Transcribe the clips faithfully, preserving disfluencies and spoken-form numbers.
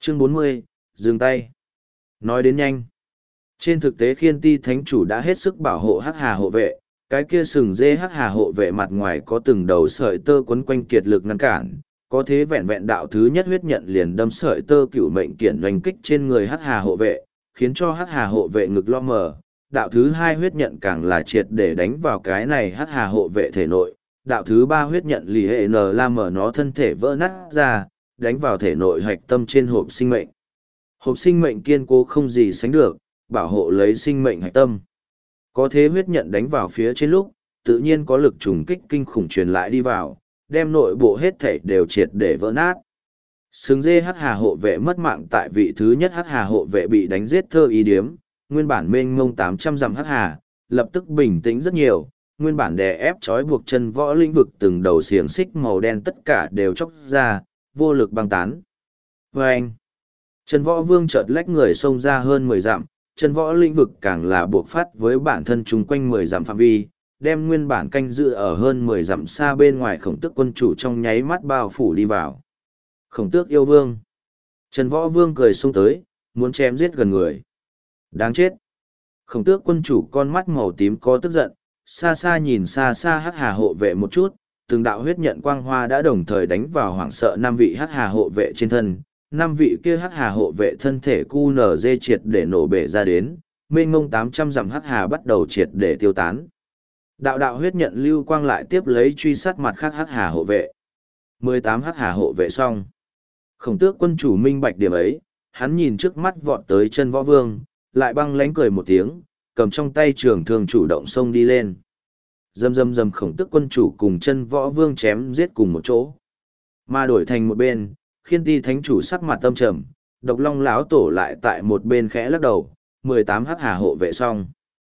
Chương bốn mươi, dừng tay. Nói đến nhanh. Trên thực tế Khiên Ti Thánh Chủ đã hết sức bảo hộ Hắc Hà hộ vệ, cái kia sừng dê Hắc Hà hộ vệ mặt ngoài có từng đầu sợi tơ quấn quanh kiệt lực ngăn cản, có thế vẹn vẹn đạo thứ nhất huyết nhận liền đâm sợi tơ cửu mệnh kiển doanh kích trên người Hắc Hà hộ vệ, khiến cho Hắc Hà hộ vệ ngực lo mờ. Đạo thứ hai huyết nhận càng là triệt để đánh vào cái này Hắc Hà hộ vệ thể nội, đạo thứ ba huyết nhận lì hệ n la mở nó thân thể vỡ nát ra, đánh vào thể nội hạch tâm trên hộp sinh mệnh. Hộp sinh mệnh kiên cố không gì sánh được, bảo hộ lấy sinh mệnh hạch tâm. Có thế huyết nhận đánh vào phía trên lúc, tự nhiên có lực trùng kích kinh khủng truyền lại đi vào, đem nội bộ hết thảy đều triệt để vỡ nát. Sừng dê Hắc Hà hộ vệ mất mạng tại vị thứ nhất Hắc Hà hộ vệ bị đánh giết thơ ý điếm, nguyên bản mênh mông tám trăm dặm Hắc Hà, lập tức bình tĩnh rất nhiều, nguyên bản đè ép trói buộc chân võ lĩnh vực từng đầu xiềng xích màu đen tất cả đều chóc ra, vô lực băng tán. Vâng! Chân võ vương chợt lách người xông ra hơn mười dặm, chân võ lĩnh vực càng là buộc phát với bản thân chung quanh mười dặm phạm vi, đem nguyên bản canh dự ở hơn mười dặm xa bên ngoài khổng tước quân chủ trong nháy mắt bao phủ đi vào. Khổng tước yêu vương. Chân võ vương cười xông tới, muốn chém giết gần người. Đáng chết. Khổng tước quân chủ con mắt màu tím có tức giận, xa xa nhìn xa xa Hắc Hà hộ vệ một chút, từng đạo huyết nhận quang hoa đã đồng thời đánh vào hoảng sợ năm vị Hắc Hà hộ vệ trên thân. Năm vị kia Hắc Hà hộ vệ thân thể cu nở dê triệt để nổ bể ra đến, mênh ngông tám trăm dặm Hắc Hà bắt đầu triệt để tiêu tán. Đạo đạo huyết nhận lưu quang lại tiếp lấy truy sát mặt khác Hắc Hà hộ vệ. mười tám Hắc Hà hộ vệ xong. Khổng tước quân chủ minh bạch điểm ấy, hắn nhìn trước mắt vọt tới chân võ vương, lại băng lánh cười một tiếng, cầm trong tay trường thương chủ động xông đi lên. Dầm dầm dầm khổng tước quân chủ cùng chân võ vương chém giết cùng một chỗ. Mà đổi thành một bên, Khiên Ti Thánh Chủ sắc mặt tâm trầm, Độc Long lão tổ lại tại một bên khẽ lắc đầu, mười tám Hắc Hà hộ vệ xong.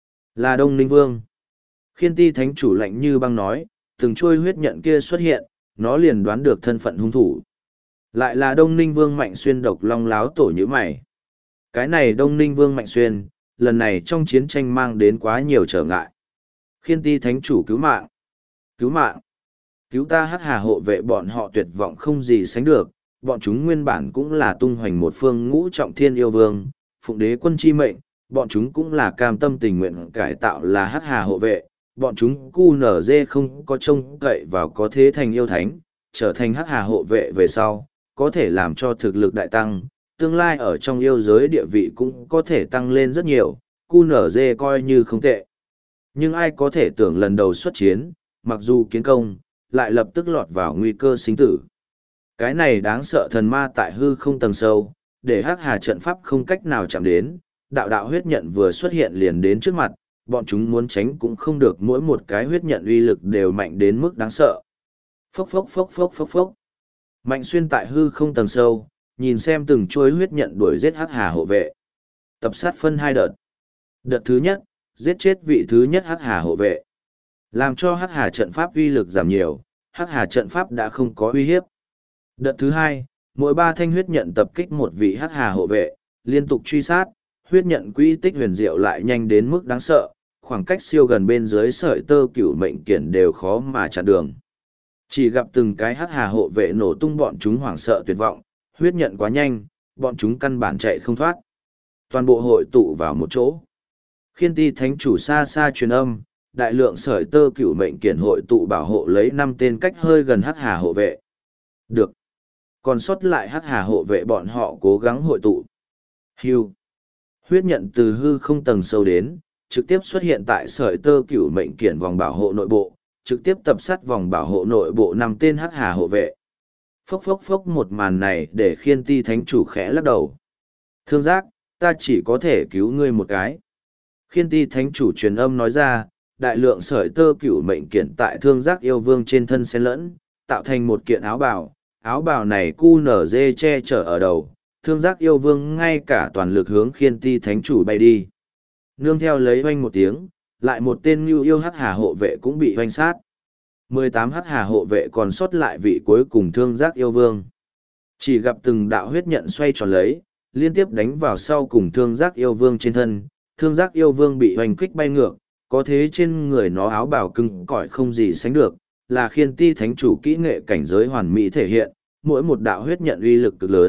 Là Đông Ninh Vương. Khiên Ti Thánh Chủ lạnh như băng nói, từng trôi huyết nhận kia xuất hiện, nó liền đoán được thân phận hung thủ. Lại là Đông Ninh Vương Mạnh Xuyên. Độc Long lão tổ như mày. Cái này Đông Ninh Vương Mạnh Xuyên, lần này trong chiến tranh mang đến quá nhiều trở ngại. Khiên Ti Thánh Chủ cứu mạng. Cứu mạng. Cứu ta Hắc Hà hộ vệ bọn họ tuyệt vọng không gì sánh được. Bọn chúng nguyên bản cũng là tung hoành một phương ngũ trọng thiên yêu vương, phụng đế quân chi mệnh, bọn chúng cũng là cam tâm tình nguyện cải tạo là Hắc Hà hộ vệ, bọn chúng cu nở dê không có trông cậy vào có thế thành yêu thánh, trở thành Hắc Hà hộ vệ về sau, có thể làm cho thực lực đại tăng, tương lai ở trong yêu giới địa vị cũng có thể tăng lên rất nhiều, cu nở dê coi như không tệ. Nhưng ai có thể tưởng lần đầu xuất chiến, mặc dù kiến công, lại lập tức lọt vào nguy cơ sinh tử. Cái này đáng sợ thần ma tại hư không tầng sâu, để Hắc Hà trận pháp không cách nào chạm đến, đạo đạo huyết nhận vừa xuất hiện liền đến trước mặt, bọn chúng muốn tránh cũng không được, mỗi một cái huyết nhận uy lực đều mạnh đến mức đáng sợ. Phốc phốc phốc phốc phốc phốc. Mạnh Xuyên tại hư không tầng sâu, nhìn xem từng chuôi huyết nhận đuổi giết Hắc Hà hộ vệ. Tập sát phân hai đợt. Đợt thứ nhất, giết chết vị thứ nhất Hắc Hà hộ vệ. Làm cho Hắc Hà trận pháp uy lực giảm nhiều, Hắc Hà trận pháp đã không có uy hiếp. Đợt thứ hai, mỗi ba thanh huyết nhận tập kích một vị Hắc Hà hộ vệ, liên tục truy sát, huyết nhận quỹ tích huyền diệu lại nhanh đến mức đáng sợ, khoảng cách siêu gần bên dưới sợi tơ cửu mệnh kiển đều khó mà chặn đường. Chỉ gặp từng cái Hắc Hà hộ vệ nổ tung, bọn chúng hoảng sợ tuyệt vọng, huyết nhận quá nhanh, bọn chúng căn bản chạy không thoát. Toàn bộ hội tụ vào một chỗ. Khiên Ti Thánh Chủ xa xa truyền âm, đại lượng sợi tơ cửu mệnh kiển hội tụ bảo hộ lấy năm tên cách hơi gần Hắc Hà hộ vệ. Được. Còn sót lại Hắc Hà hộ vệ bọn họ cố gắng hội tụ. Hưu. Huyết nhận từ hư không tầng sâu đến, trực tiếp xuất hiện tại sợi tơ cửu mệnh kiển vòng bảo hộ nội bộ, trực tiếp tập sát vòng bảo hộ nội bộ năm tên Hắc Hà hộ vệ. Phốc phốc phốc, một màn này để Khiên Ti Thánh Chủ khẽ lắc đầu. Thương giác, ta chỉ có thể cứu ngươi một cái. Khiên Ti Thánh Chủ truyền âm nói ra, đại lượng sợi tơ cửu mệnh kiển tại thương giác yêu vương trên thân xen lẫn, tạo thành một kiện áo bào. Áo bào này cu nở dê che chở ở đầu, thương giác yêu vương ngay cả toàn lực hướng Khiên Ti Thánh Chủ bay đi. Nương theo lấy hoanh một tiếng, lại một tên Nưu Yêu Hắc Hà hộ vệ cũng bị hoanh sát. mười tám Hắc Hà hộ vệ còn sót lại vị cuối cùng thương giác yêu vương. Chỉ gặp từng đạo huyết nhận xoay tròn lấy, liên tiếp đánh vào sau cùng thương giác yêu vương trên thân. Thương giác yêu vương bị hoành kích bay ngược, có thế trên người nó áo bào cứng cỏi không gì sánh được, là Khiên Ti Thánh Chủ kỹ nghệ cảnh giới hoàn mỹ thể hiện, mỗi một đạo huyết nhận uy lực cực lớn,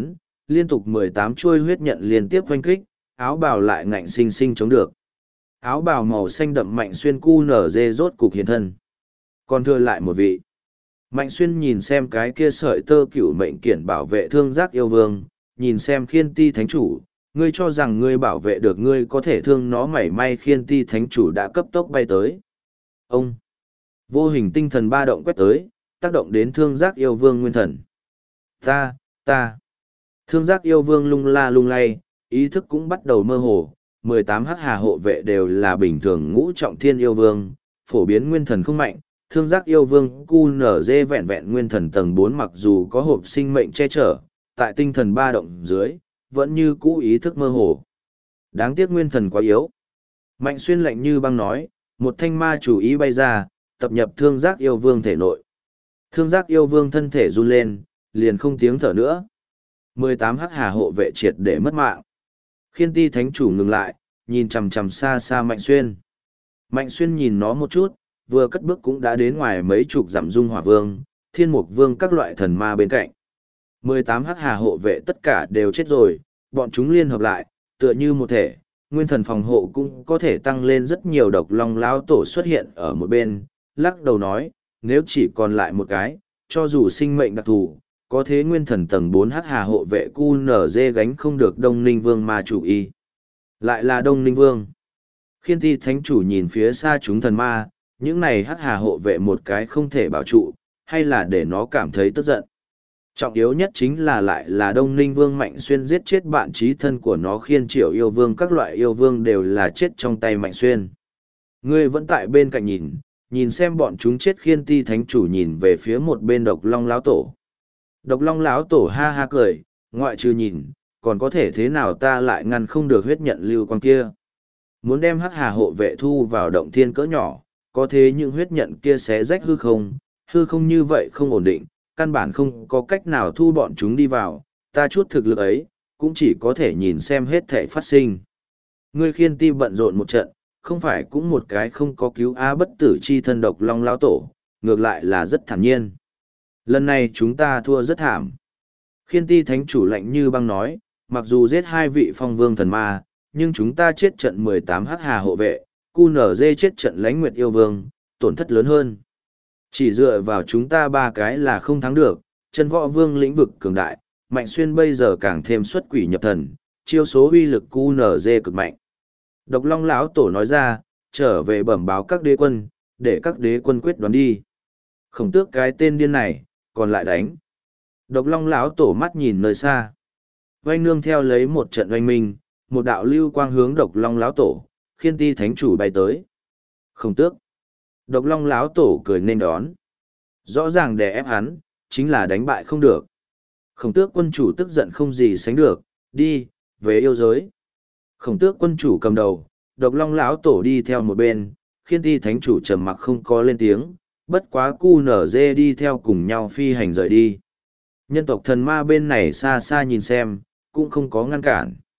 liên tục mười tám chuôi huyết nhận liên tiếp oanh kích, áo bào lại ngạnh sinh sinh chống được. Áo bào màu xanh đậm Mạnh Xuyên cu nở dê rốt cục hiện thân. Còn thừa lại một vị. Mạnh Xuyên nhìn xem cái kia sợi tơ cửu mệnh kiển bảo vệ thương giác yêu vương, nhìn xem khiên ti thánh chủ, ngươi cho rằng ngươi bảo vệ được ngươi có thể thương nó mảy may. Khiên ti thánh chủ đã cấp tốc bay tới. Ông! Vô hình tinh thần ba động quét tới, tác động đến thương giác yêu vương nguyên thần. Ta, ta! Thương giác yêu vương lung la lung lay, ý thức cũng bắt đầu mơ hồ. mười tám hắc hà hộ vệ đều là bình thường ngũ trọng thiên yêu vương, phổ biến nguyên thần không mạnh. Thương giác yêu vương cu nở dê vẹn vẹn nguyên thần tầng bốn mặc dù có hộp sinh mệnh che chở, tại tinh thần ba động dưới, vẫn như cũ ý thức mơ hồ. Đáng tiếc nguyên thần quá yếu. Mạnh Xuyên lạnh như băng nói, một thanh ma chủ ý bay ra, tập nhập thương giác yêu vương thể nội. Thương giác yêu vương thân thể run lên, liền không tiếng thở nữa. mười tám hắc hà hộ vệ triệt để mất mạng. Khiên ti thánh chủ ngừng lại, nhìn chằm chằm xa xa Mạnh Xuyên. Mạnh Xuyên nhìn nó một chút, vừa cất bước cũng đã đến ngoài mấy chục dặm dung hỏa vương, thiên mục vương các loại thần ma bên cạnh. mười tám hắc hà hộ vệ tất cả đều chết rồi, bọn chúng liên hợp lại, tựa như một thể, nguyên thần phòng hộ cũng có thể tăng lên rất nhiều. Độc long lão tổ xuất hiện ở một bên, lắc đầu nói, nếu chỉ còn lại một cái, cho dù sinh mệnh đặc thù, có thế nguyên thần tầng bốn hắc hà hộ vệ cu nở dê gánh không được Đông Ninh Vương ma chủ y. Lại là Đông Ninh Vương. Khiên ti thánh chủ nhìn phía xa chúng thần ma, những này hắc hà hộ vệ một cái không thể bảo trụ, hay là để nó cảm thấy tức giận. Trọng yếu nhất chính là lại là Đông Ninh Vương Mạnh Xuyên giết chết bạn trí thân của nó. Khiên Triệu yêu vương các loại yêu vương đều là chết trong tay Mạnh Xuyên. Ngươi vẫn tại bên cạnh nhìn, nhìn xem bọn chúng chết. Khiên ti thánh chủ nhìn về phía một bên Độc Long lão tổ. Độc Long lão tổ ha ha cười, ngoại trừ nhìn, còn có thể thế nào ta lại ngăn không được huyết nhận lưu quang kia. Muốn đem hắc hà hộ vệ thu vào động thiên cỡ nhỏ, có thế những huyết nhận kia sẽ rách hư không, hư không như vậy không ổn định, căn bản không có cách nào thu bọn chúng đi vào, ta chút thực lực ấy, cũng chỉ có thể nhìn xem hết thể phát sinh. Ngươi Khiên ti bận rộn một trận, không phải cũng một cái không có cứu á bất tử chi thân Độc Long lão tổ, ngược lại là rất thản nhiên. Lần này chúng ta thua rất thảm. Khiên ti thánh chủ lạnh như băng nói, mặc dù giết hai vị phong vương thần ma, nhưng chúng ta chết trận mười tám hắc hà hộ vệ, cu nở dê chết trận lãnh nguyệt yêu vương, tổn thất lớn hơn. Chỉ dựa vào chúng ta ba cái là không thắng được, chân võ vương lĩnh vực cường đại, Mạnh Xuyên bây giờ càng thêm xuất quỷ nhập thần, chiêu số uy lực cu nở dê cực mạnh. Độc Long lão tổ nói ra, trở về bẩm báo các đế quân, để các đế quân quyết đoán đi. Khổng Tước cái tên điên này, còn lại đánh. Độc Long lão tổ mắt nhìn nơi xa. Oanh nương theo lấy một trận oanh minh, một đạo lưu quang hướng Độc Long lão tổ, Khiên ti thánh chủ bay tới. Khổng Tước. Độc Long lão tổ cười nên đón. Rõ ràng đè ép hắn, chính là đánh bại không được. Khổng Tước quân chủ tức giận không gì sánh được, đi, về yêu giới. Khổng Tước quân chủ cầm đầu, Độc Long lão tổ đi theo một bên, Khiên ti thánh chủ trầm mặc không có lên tiếng, bất quá cu nở dê đi theo cùng nhau phi hành rời đi. Nhân tộc thần ma bên này xa xa nhìn xem, cũng không có ngăn cản.